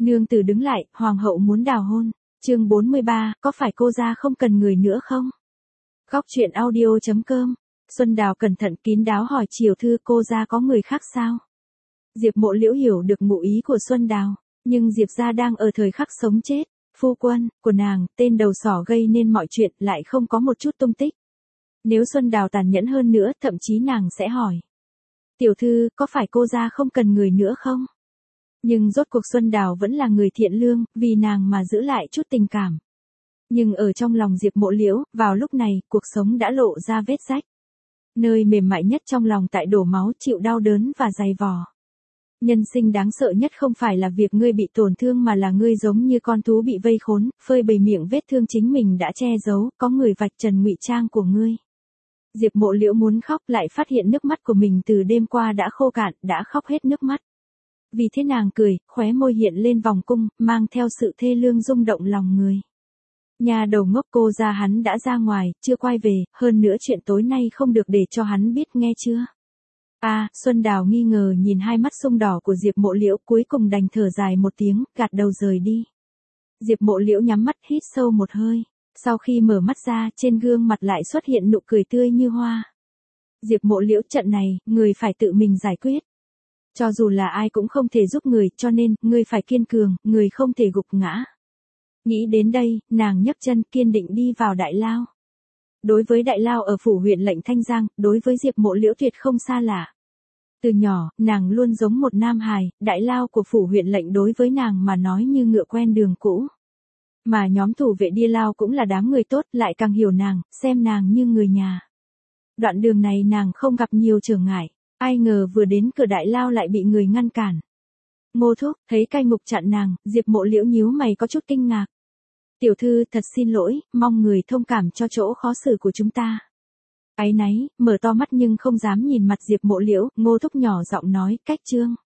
Nương tử đứng lại, hoàng hậu muốn đào hôn. Chương 43, có phải cô gia không cần người nữa không? Góc truyện audio.com. Xuân Đào cẩn thận kín đáo hỏi Triều thư, cô gia có người khác sao? Diệp Mộ Liễu hiểu được ngụ ý của Xuân Đào, nhưng Diệp gia đang ở thời khắc sống chết, phu quân của nàng, tên đầu sỏ gây nên mọi chuyện, lại không có một chút tung tích. Nếu Xuân Đào tàn nhẫn hơn nữa, thậm chí nàng sẽ hỏi: tiểu thư, có phải cô gia không cần người nữa không? Nhưng rốt cuộc Xuân Đào vẫn là người thiện lương, vì nàng mà giữ lại chút tình cảm. Nhưng ở trong lòng Diệp Mộ Liễu, vào lúc này, cuộc sống đã lộ ra vết rách. Nơi mềm mại nhất trong lòng tại đổ máu, chịu đau đớn và dày vò. Nhân sinh đáng sợ nhất không phải là việc ngươi bị tổn thương mà là ngươi giống như con thú bị vây khốn, phơi bày miệng vết thương chính mình đã che giấu, có người vạch trần ngụy trang của ngươi. Diệp Mộ Liễu muốn khóc, lại phát hiện nước mắt của mình từ đêm qua đã khô cạn, đã khóc hết nước mắt. Vì thế nàng cười, khóe môi hiện lên vòng cung, mang theo sự thê lương rung động lòng người. Nhà đầu ngốc, cô gia hắn đã ra ngoài, chưa quay về, hơn nữa chuyện tối nay không được để cho hắn biết, nghe chưa? Xuân Đào nghi ngờ nhìn hai mắt sung đỏ của Diệp Mộ Liễu, cuối cùng đành thở dài một tiếng, gạt đầu rời đi. Diệp Mộ Liễu nhắm mắt hít sâu một hơi, sau khi mở mắt ra, trên gương mặt lại xuất hiện nụ cười tươi như hoa. Diệp Mộ Liễu, trận này, người phải tự mình giải quyết. Cho dù là ai cũng không thể giúp người, cho nên, người phải kiên cường, người không thể gục ngã. Nghĩ đến đây, nàng nhấc chân kiên định đi vào đại lao. Đối với đại lao ở phủ huyện lệnh Thanh Giang, đối với Diệp Mộ Liễu tuyệt không xa lạ. Từ nhỏ, nàng luôn giống một nam hài, đại lao của phủ huyện lệnh đối với nàng mà nói như ngựa quen đường cũ. Mà nhóm thủ vệ Địa Lao cũng là đám người tốt, lại càng hiểu nàng, xem nàng như người nhà. Đoạn đường này nàng không gặp nhiều trở ngại, ai ngờ vừa đến cửa đại lao lại bị người ngăn cản. Ngô thúc, thấy cai ngục chặn nàng, Diệp Mộ Liễu nhíu mày có chút kinh ngạc. Tiểu thư, thật xin lỗi, mong người thông cảm cho chỗ khó xử của chúng ta. Áy náy, mở to mắt nhưng không dám nhìn mặt Diệp Mộ Liễu, Ngô thúc nhỏ giọng nói, cách trương.